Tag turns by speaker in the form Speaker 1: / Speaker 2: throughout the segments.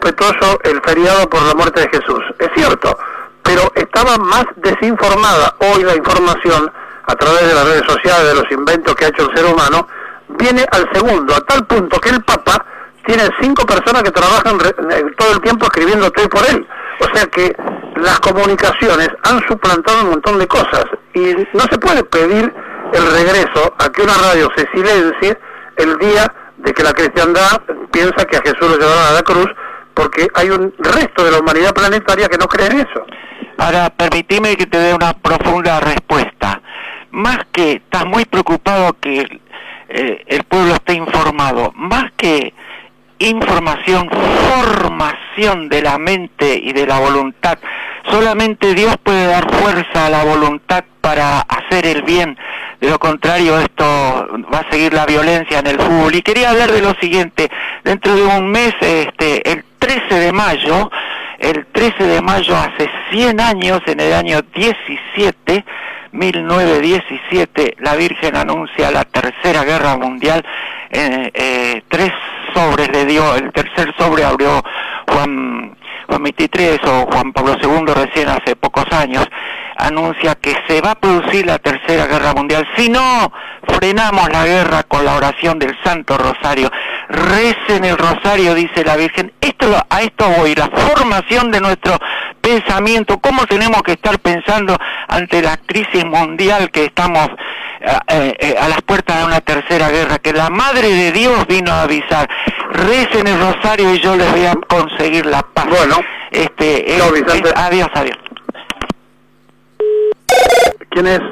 Speaker 1: respetuoso el feriado por la muerte de Jesús. Es cierto, pero estaba más desinformada. Hoy la información, a través de las redes sociales, de los inventos que ha hecho el ser humano, viene al segundo, a tal punto que el Papa tiene 5 personas que trabajan todo el tiempo escribiendo tweets por él. O sea que las comunicaciones han suplantado un montón de cosas, y no se puede pedir el regreso a que una radio se silencie el día de que la cristiandad piensa que a Jesús lo llevaron a la cruz, porque hay un resto de la humanidad planetaria que no cree en eso.
Speaker 2: Ahora, permitime que te dé una profunda respuesta. Más que estás muy preocupado que el pueblo esté informado, más que información, formación de la mente y de la voluntad. Solamente Dios puede dar fuerza a la voluntad para hacer el bien. De lo contrario, esto va a seguir la violencia en el fútbol. Y quería hablar de lo siguiente. Dentro de un mes, el 13 de mayo, hace 100 años, en el año 1917, la Virgen anuncia la Tercera Guerra Mundial. 3 sobres le dio, el tercer sobre abrió Juan XXIII o Juan Pablo II recién hace pocos años. Anuncia que se va a producir la Tercera Guerra Mundial si no frenamos la guerra con la oración del Santo Rosario. Recen el Rosario, dice la Virgen. A esto voy, la formación de nuestro pensamiento, cómo tenemos que estar pensando ante la crisis mundial que estamos a las puertas de una tercera guerra, que la Madre de Dios vino a avisar. Recen el Rosario y yo les voy a conseguir la paz.
Speaker 1: Bueno,
Speaker 2: adiós.
Speaker 1: ¿Quién es?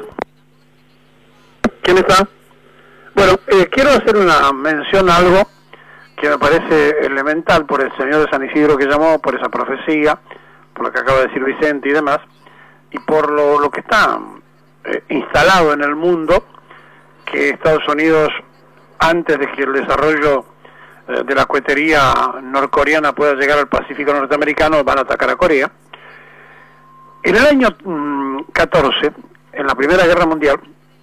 Speaker 1: ¿Quién está? Bueno, quiero hacer una mención a algo que me parece elemental por el señor de San Isidro que llamó, por esa profecía, por lo que acaba de decir Vicente y demás, y por lo que está instalado en el mundo, que Estados Unidos, antes de que el desarrollo de la cohetería norcoreana pueda llegar al Pacífico norteamericano, van a atacar a Corea. En el año 14, en la Primera Guerra Mundial,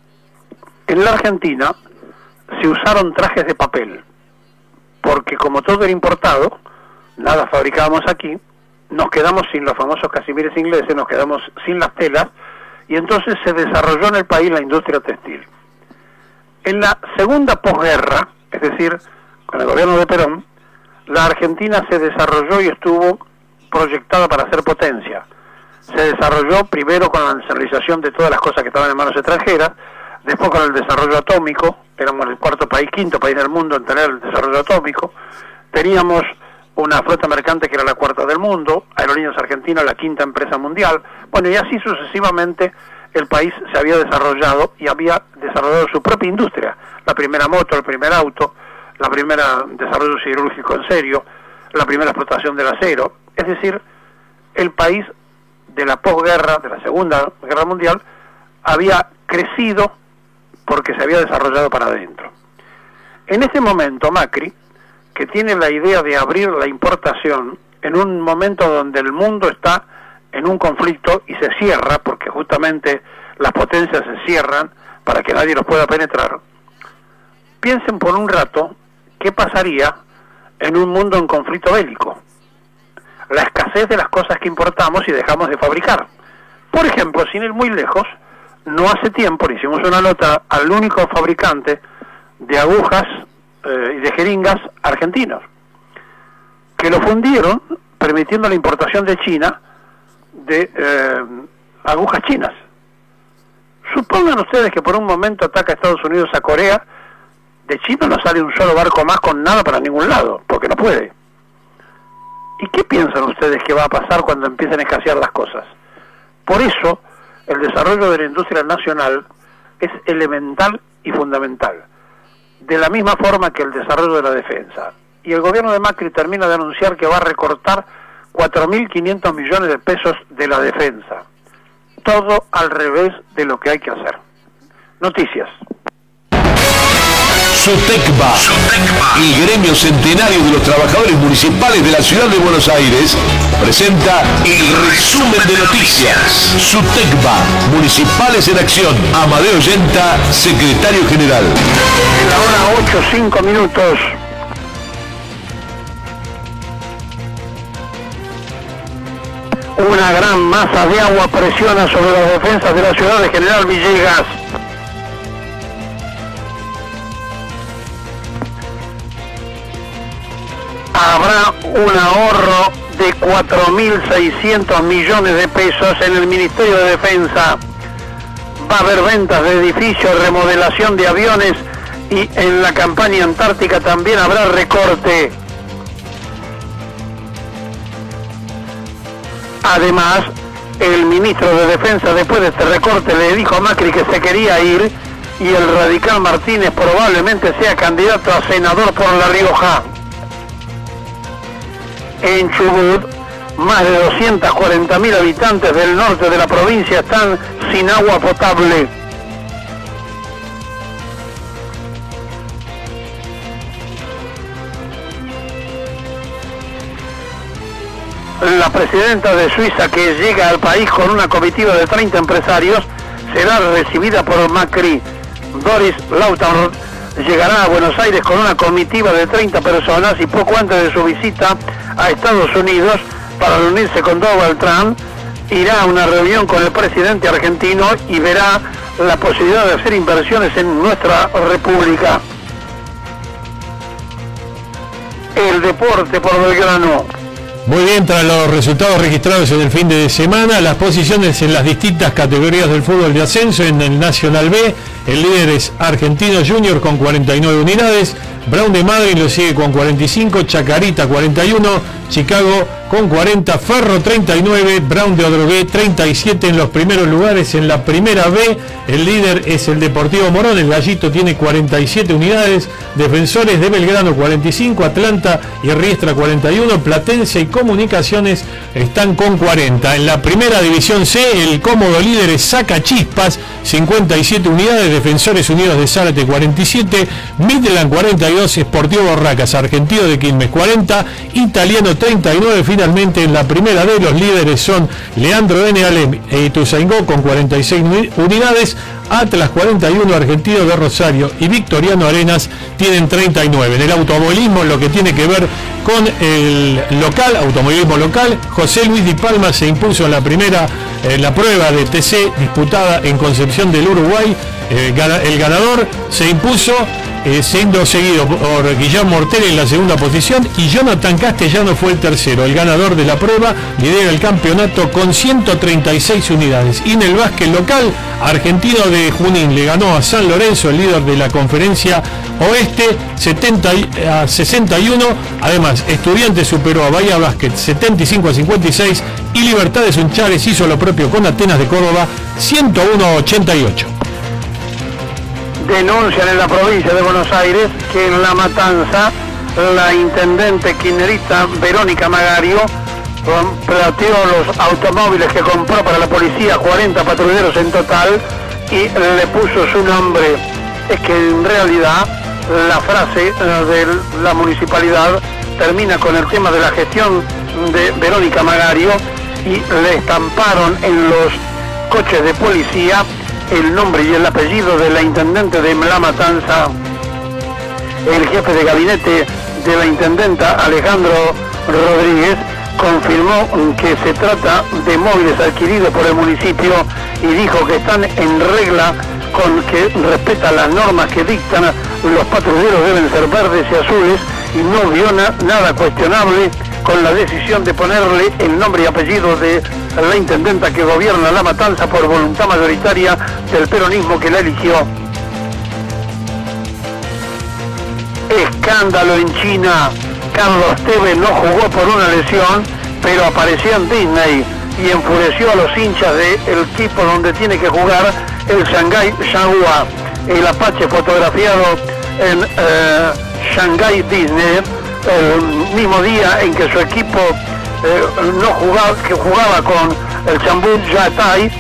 Speaker 1: en la Argentina se usaron trajes de papel, porque como todo era importado, nada fabricábamos aquí, nos quedamos sin los famosos casimires ingleses, nos quedamos sin las telas, y entonces se desarrolló en el país la industria textil. En la segunda posguerra, es decir, con el gobierno de Perón, la Argentina se desarrolló y estuvo proyectada para ser potencia. Se desarrolló primero con la nacionalización de todas las cosas que estaban en manos extranjeras, después con el desarrollo atómico, éramos el quinto país del mundo en tener el desarrollo atómico, teníamos una flota mercante que era la cuarta del mundo, Aerolíneas Argentinas la quinta empresa mundial, bueno, y así sucesivamente el país se había desarrollado y había desarrollado su propia industria, la primera moto, el primer auto, la primera desarrollo siderúrgico en serio, la primera explotación del acero, es decir, el país de la posguerra, de la Segunda Guerra Mundial, había crecido porque se había desarrollado para adentro. En este momento Macri, que tiene la idea de abrir la importación en un momento donde el mundo está en un conflicto y se cierra, porque justamente las potencias se cierran para que nadie los pueda penetrar, piensen por un rato qué pasaría en un mundo en conflicto bélico. La escasez de las cosas que importamos y dejamos de fabricar. Por ejemplo, sin ir muy lejos, no hace tiempo le hicimos una nota al único fabricante de agujas y de jeringas argentinos, que lo fundieron permitiendo la importación de China de agujas chinas. Supongan ustedes que por un momento ataca Estados Unidos a Corea, de China no sale un solo barco más con nada para ningún lado, porque no puede. ¿Y qué piensan ustedes que va a pasar cuando empiecen a escasear las cosas? Por eso, el desarrollo de la industria nacional es elemental y fundamental, de la misma forma que el desarrollo de la defensa. Y el gobierno de Macri termina de anunciar que va a recortar 4.500 millones de pesos de la defensa. Todo al revés de lo que hay que hacer. Noticias.
Speaker 3: SUTECBA, el gremio centenario de los trabajadores municipales de la ciudad de Buenos Aires, presenta el resumen de noticias. SUTECBA, Municipales en Acción. Amadeo Yenta, secretario general.
Speaker 1: En la hora 8:05. Una gran masa de agua presiona sobre las defensas de la ciudad de General Villegas. Habrá un ahorro de 4.600 millones de pesos en el Ministerio de Defensa. Va a haber ventas de edificios, remodelación de aviones y en la campaña antártica también habrá recorte. Además, el ministro de Defensa después de este recorte le dijo a Macri que se quería ir y el radical Martínez probablemente sea candidato a senador por La Rioja. En Chubut, más de 240.000 habitantes del norte de la provincia están sin agua potable. La presidenta de Suiza, que llega al país con una comitiva de 30 empresarios, será recibida por Macri. Doris Lauterroth llegará a Buenos Aires con una comitiva de 30 personas y poco antes de su visita a Estados Unidos para reunirse con Donald Trump, irá a una reunión con el presidente argentino y verá la posibilidad de hacer inversiones en nuestra república. El deporte por Belgrano.
Speaker 4: Muy bien, tras los resultados registrados en el fin de semana, las posiciones en las distintas categorías del fútbol de ascenso. En el Nacional B, el líder es Argentino Junior con 49 unidades, Brown de Madrid lo sigue con 45, Chacarita 41, Chicago con 40, Ferro 39, Brown de Odrogué 37 en los primeros lugares. En la primera B, el líder es el Deportivo Morón, el Gallito tiene 47 unidades, Defensores de Belgrano 45, Atlanta y Riestra 41, Platense y Comunicaciones están con 40. En la primera división C, el cómodo líder es Sacachispas, 57 unidades, Defensores Unidos de Zárate 47, Midland 42, Sportivo Barracas Argentino de Quilmes 40, Italiano 39. Finalmente en la primera D los líderes son Leandro N. Alem e Ituzaingó con 46 unidades, Atlas 41, Argentino de Rosario y Victoriano Arenas tienen 39. En el automovilismo, lo que tiene que ver con el local, automovilismo local, José Luis Di Palma se impuso en la prueba de TC disputada en Concepción del Uruguay. El ganador se impuso siendo seguido por Guillermo Ortega en la segunda posición y Jonathan Castellano fue el tercero. El ganador de la prueba lidera el campeonato con 136 unidades. Y en el básquet local, Argentino de Junín le ganó a San Lorenzo, el líder de la conferencia oeste, 70-61. Además, Estudiantes superó a Bahía Básquet 75-56 y Libertad de Sunchales hizo lo propio con Atenas de Córdoba 101-88.
Speaker 1: Denuncian en la provincia de Buenos Aires que en La Matanza la intendente kirchnerista Verónica Magario plateó los automóviles que compró para la policía, 40 patrulleros en total, y le puso su nombre. Es que en realidad la frase de la municipalidad termina con el tema de la gestión de Verónica Magario y le estamparon en los coches de policía el nombre y el apellido de la intendente de La Matanza. El jefe de gabinete de la intendenta, Alejandro Rodríguez, confirmó que se trata de móviles adquiridos por el municipio y dijo que están en regla, con que respeta las normas que dictan. Los patrulleros deben ser verdes y azules y no vio nada cuestionable con la decisión de ponerle el nombre y apellido de la intendenta que gobierna La Matanza por voluntad mayoritaria del peronismo que la eligió. Escándalo en China. Carlos Tevez no jugó por una lesión, pero apareció en Disney y enfureció a los hinchas del equipo donde tiene que jugar, el Shanghai Shenhua. El Apache fotografiado en Shanghai Disney el mismo día en que su equipo jugaba con el Chambut Yatai,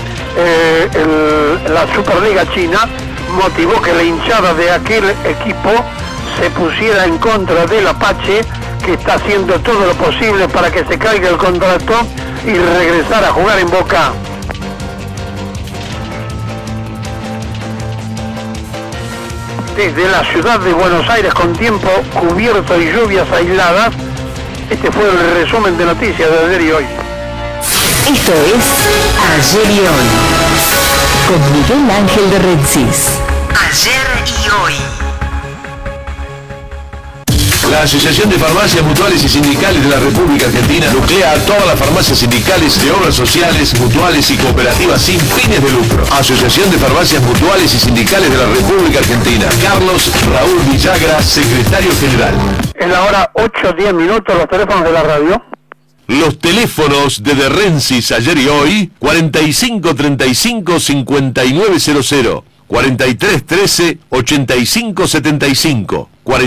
Speaker 1: la Superliga China, motivó que la hinchada de aquel equipo se pusiera en contra del Apache, que está haciendo todo lo posible para que se caiga el contrato y regresar a jugar en Boca. Desde la ciudad de Buenos Aires, con tiempo cubierto y lluvias aisladas, este fue el resumen de noticias de ayer y hoy.
Speaker 5: Esto es Ayer y Hoy, con Miguel Ángel de Rensis. Ayer y Hoy.
Speaker 3: La Asociación de Farmacias Mutuales y Sindicales de la República Argentina nuclea a todas las farmacias sindicales de obras sociales, mutuales y cooperativas sin fines de lucro. Asociación de Farmacias Mutuales y Sindicales de la República Argentina. Carlos Raúl Villagra, secretario general.
Speaker 1: Es la hora 8:10 minutos, los teléfonos de la radio.
Speaker 3: Los teléfonos de Rensis Ayer y Hoy, 4535-5900, 4313-8575,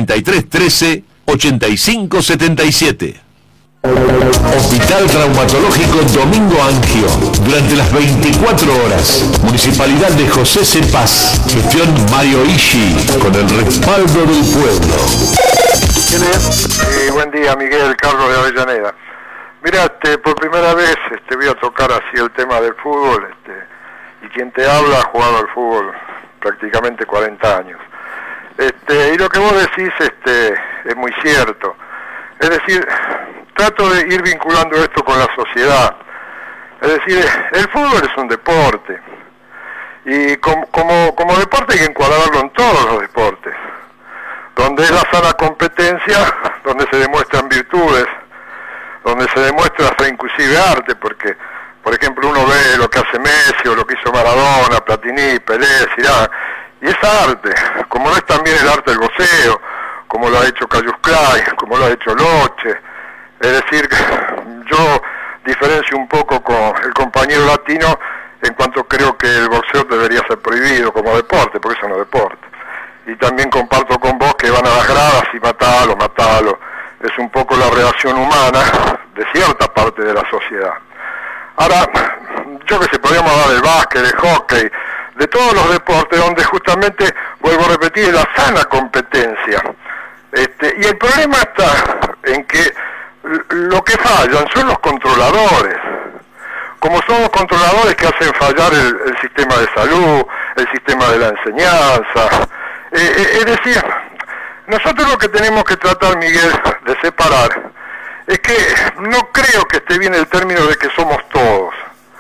Speaker 3: 4313-8577. Hospital Traumatológico Domingo Angio, durante las 24 horas. Municipalidad de José C. Paz. Gestión Mario Ishi, con el respaldo del pueblo.
Speaker 1: ¿Quién es?
Speaker 6: Buen día, Miguel, Carlos de Avellaneda. Mira, por primera vez voy a tocar así el tema del fútbol, y quien te habla ha jugado al fútbol prácticamente 40 años. Y lo que vos decís es muy cierto. Es decir, trato de ir vinculando esto con la sociedad. Es decir, el fútbol es un deporte. Y como deporte hay que encuadrarlo en todos los deportes. Donde es la sana competencia, donde se demuestran virtudes, donde se demuestra hasta inclusive arte, porque, por ejemplo, uno ve lo que hace Messi o lo que hizo Maradona, Platini, Pelé, Zidane, y es arte, como no es también el arte del boxeo, como lo ha hecho Callus Clay, como lo ha hecho Loche. Es decir, yo diferencio un poco con el compañero latino en cuanto creo que el boxeo debería ser prohibido como deporte, porque eso no es deporte. Y también comparto con vos que van a las gradas y matalo. Es un poco la reacción humana de cierta parte de la sociedad. Ahora, yo que sé, podríamos hablar del básquet, del hockey, de todos los deportes donde justamente, vuelvo a repetir, es la sana competencia. Y el problema está en que lo que fallan son los controladores. Como son los controladores que hacen fallar el sistema de salud, el sistema de la enseñanza. Es decir, nosotros lo que tenemos que tratar, Miguel, de separar, es que no creo que esté bien el término de que somos todos.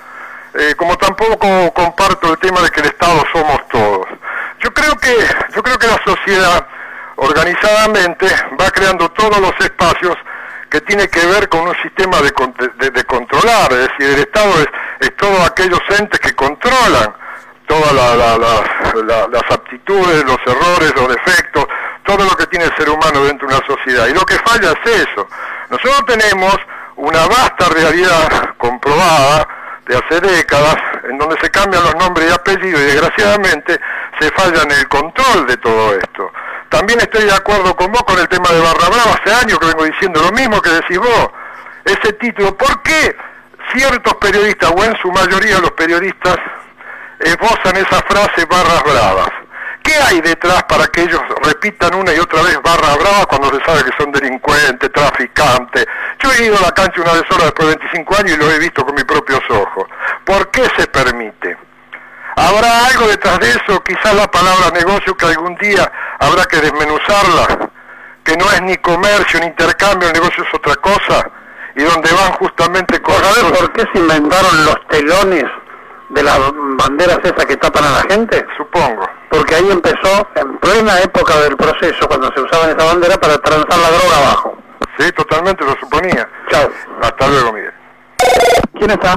Speaker 6: Como tampoco comparto el tema de que el Estado somos todos. Yo creo que la sociedad organizadamente va creando todos los espacios que tiene que ver con un sistema de controlar. Es decir, el Estado es todos aquellos entes que controlan todas las aptitudes, los errores, los defectos, todo lo que tiene el ser humano dentro de una sociedad. Y lo que falla es eso. Nosotros tenemos una vasta realidad comprobada de hace décadas, en donde se cambian los nombres y apellidos y desgraciadamente se falla en el control de todo esto. También estoy de acuerdo con vos con el tema de Barra Brava, hace años que vengo diciendo lo mismo que decís vos, ese título. ¿Por qué ciertos periodistas, o en su mayoría los periodistas, esbozan esa frase barras bravas? ¿Qué hay detrás para que ellos repitan una y otra vez barras bravas cuando se sabe que son delincuentes, traficantes? Yo he ido a la cancha una vez sola después de 25 años y lo he visto con mis propios ojos. ¿Por qué se permite? ¿Habrá algo detrás de eso? Quizás la palabra negocio, que algún día habrá que desmenuzarla, que no es ni comercio ni intercambio, el negocio es otra cosa, y donde van justamente cosas.
Speaker 1: ¿Sabes por qué se inventaron los telones de las banderas esas que tapan a la gente?
Speaker 6: Supongo.
Speaker 1: Porque ahí empezó, en plena época del proceso, cuando se usaban esa bandera para transar la droga abajo.
Speaker 6: Sí, totalmente lo suponía.
Speaker 1: Chao.
Speaker 6: Hasta luego, Miguel.
Speaker 1: ¿Quién está?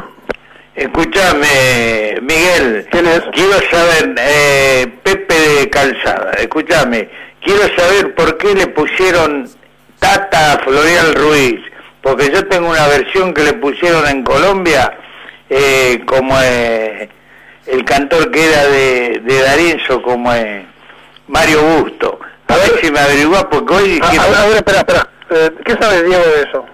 Speaker 7: Escúchame, Miguel.
Speaker 1: ¿Quién es?
Speaker 7: Quiero saber, Pepe de Calzada, escúchame, quiero saber por qué le pusieron Tata a Florial Ruiz, porque yo tengo una versión que le pusieron en Colombia, como el cantor que era de D'Arienzo, como Mario Busto. A ver si me averiguás, porque hoy dijeron...
Speaker 1: A ver, espera. ¿Qué sabe Diego de eso?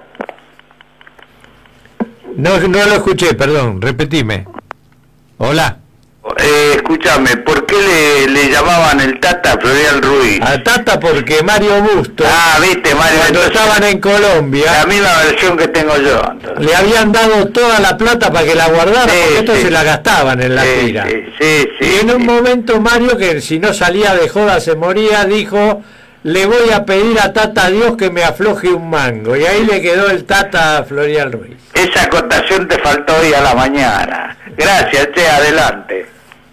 Speaker 4: No lo escuché, perdón, repetime. Hola.
Speaker 7: Escúchame, ¿por qué le llamaban el Tata a Florial Ruiz?
Speaker 4: A Tata porque Mario Busto,
Speaker 7: Viste, Mario,
Speaker 4: cuando estaban en Colombia,
Speaker 7: la misma versión que tengo yo. Entonces.
Speaker 4: le habían dado toda la plata para que la guardara, porque esto se la gastaban en la gira.
Speaker 7: Sí,
Speaker 4: y en un momento Mario, que si no salía de joda se moría, dijo:
Speaker 8: le voy a pedir a Tata Dios que me afloje un mango. Y ahí le quedó el Tata a Florial Ruiz.
Speaker 7: Esa acotación te faltó hoy a la mañana. Gracias, che, adelante.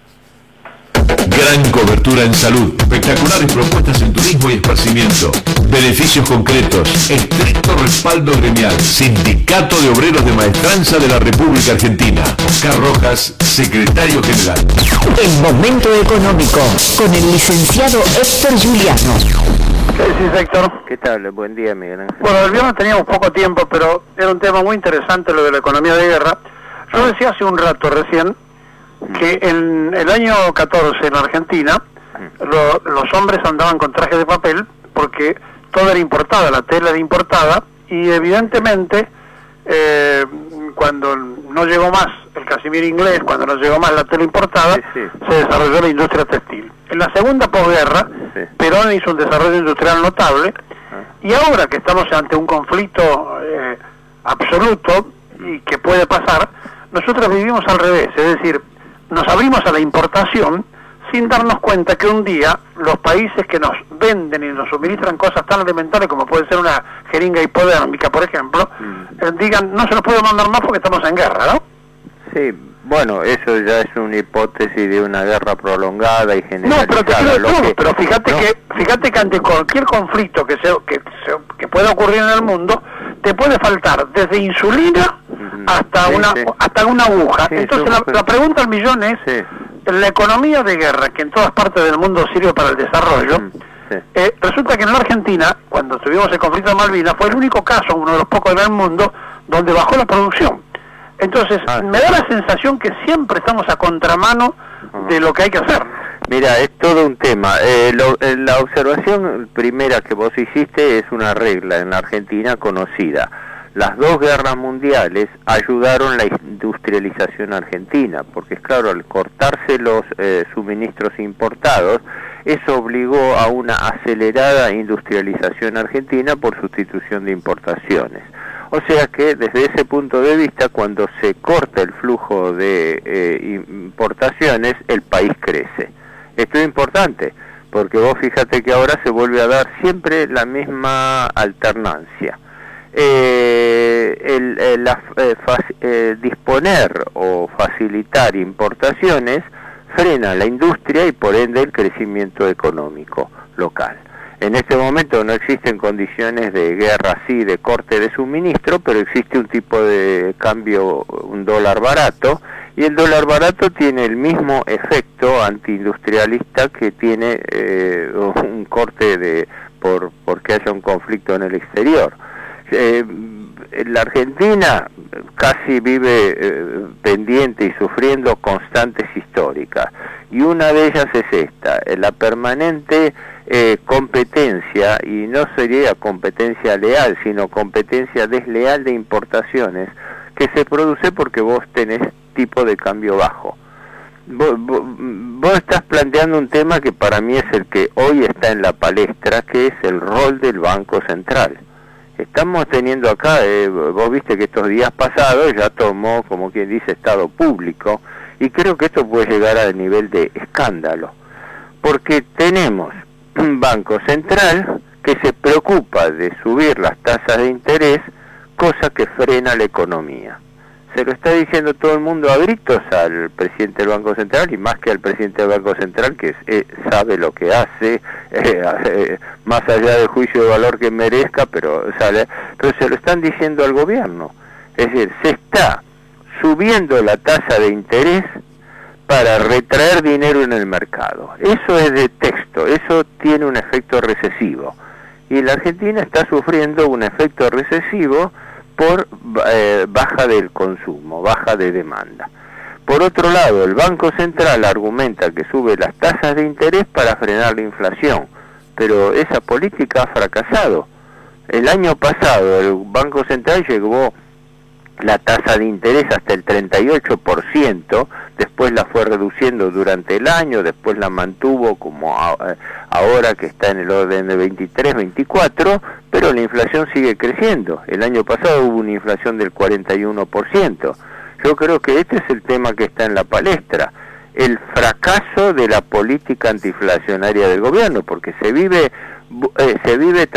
Speaker 3: Gran cobertura en salud, espectaculares propuestas en turismo y esparcimiento, beneficios concretos, estricto respaldo gremial, Sindicato de Obreros de Maestranza de la República Argentina. Oscar Rojas, secretario general.
Speaker 5: El momento económico, con el licenciado Héctor Juliano.
Speaker 1: ¿Qué decís, Héctor?
Speaker 9: ¿Qué tal? Buen día, Miguel Ángel.
Speaker 1: Bueno, el viernes teníamos poco tiempo, pero era un tema muy interesante lo de la economía de guerra. Yo decía hace un rato recién que en el año 14 en Argentina los hombres andaban con trajes de papel porque todo era importada, la tela era importada, y evidentemente cuando no llegó más el casimir inglés, cuando no llegó más la tela importada, se desarrolló la industria textil. En la segunda posguerra, Perón hizo un desarrollo industrial notable, y ahora que estamos ante un conflicto absoluto y que puede pasar, nosotros vivimos al revés, es decir, nos abrimos a la importación sin darnos cuenta que un día los países que nos venden y nos suministran cosas tan elementales como puede ser una jeringa hipodérmica, por ejemplo, digan, no se nos puede mandar más porque estamos en guerra, ¿no?
Speaker 9: Sí, bueno, eso ya es una hipótesis de una guerra prolongada y generalizada.
Speaker 1: No, pero te quiero pero fíjate que ante cualquier conflicto que pueda ocurrir en el mundo, te puede faltar desde insulina hasta una aguja. Sí, entonces la pregunta al millón es, la economía de guerra, que en todas partes del mundo sirve para el desarrollo, resulta que en la Argentina, cuando tuvimos el conflicto de Malvinas, fue el único caso, uno de los pocos en el mundo, donde bajó la producción. Entonces, me da la sensación que siempre estamos a contramano de lo que hay que hacer.
Speaker 9: Mira, es todo un tema. La observación primera que vos hiciste es una regla en la Argentina conocida. Las dos guerras mundiales ayudaron la industrialización argentina, porque es claro, al cortarse los suministros importados, eso obligó a una acelerada industrialización argentina por sustitución de importaciones. O sea que desde ese punto de vista, cuando se corta el flujo de importaciones, el país crece. Esto es importante, porque vos fíjate que ahora se vuelve a dar siempre la misma alternancia. Disponer o facilitar importaciones frena la industria y por ende el crecimiento económico local. En este momento no existen condiciones de guerra así, de corte de suministro, pero existe un tipo de cambio, un dólar barato, y el dólar barato tiene el mismo efecto antiindustrialista que tiene un corte porque haya un conflicto en el exterior. La Argentina casi vive pendiente y sufriendo constantes históricas, y una de ellas es esta, la permanente competencia, y no sería competencia leal, sino competencia desleal de importaciones, que se produce porque vos tenés tipo de cambio bajo. Vos estás planteando un tema que para mí es el que hoy está en la palestra, que es el rol del Banco Central. Estamos teniendo acá, vos viste que estos días pasados ya tomó, como quien dice, estado público, y creo que esto puede llegar al nivel de escándalo, porque tenemos un Banco Central que se preocupa de subir las tasas de interés, cosa que frena la economía. Se lo está diciendo todo el mundo a gritos al presidente del Banco Central, y más que al presidente del Banco Central, que sabe lo que hace, más allá del juicio de valor que merezca, pero se lo están diciendo al gobierno. Es decir, se está subiendo la tasa de interés para retraer dinero en el mercado. Eso es de texto, eso tiene un efecto recesivo. Y la Argentina está sufriendo un efecto recesivo por baja del consumo, baja de demanda. Por otro lado, el Banco Central argumenta que sube las tasas de interés para frenar la inflación, pero esa política ha fracasado. El año pasado el Banco Central llevó la tasa de interés hasta el 38%, después la fue reduciendo durante el año, después la mantuvo como ahora que está en el orden de 23, 24, pero la inflación sigue creciendo. El año pasado hubo una inflación del 41%. Yo creo que este es el tema que está en la palestra, el fracaso de la política antiinflacionaria del gobierno, porque se vive se vive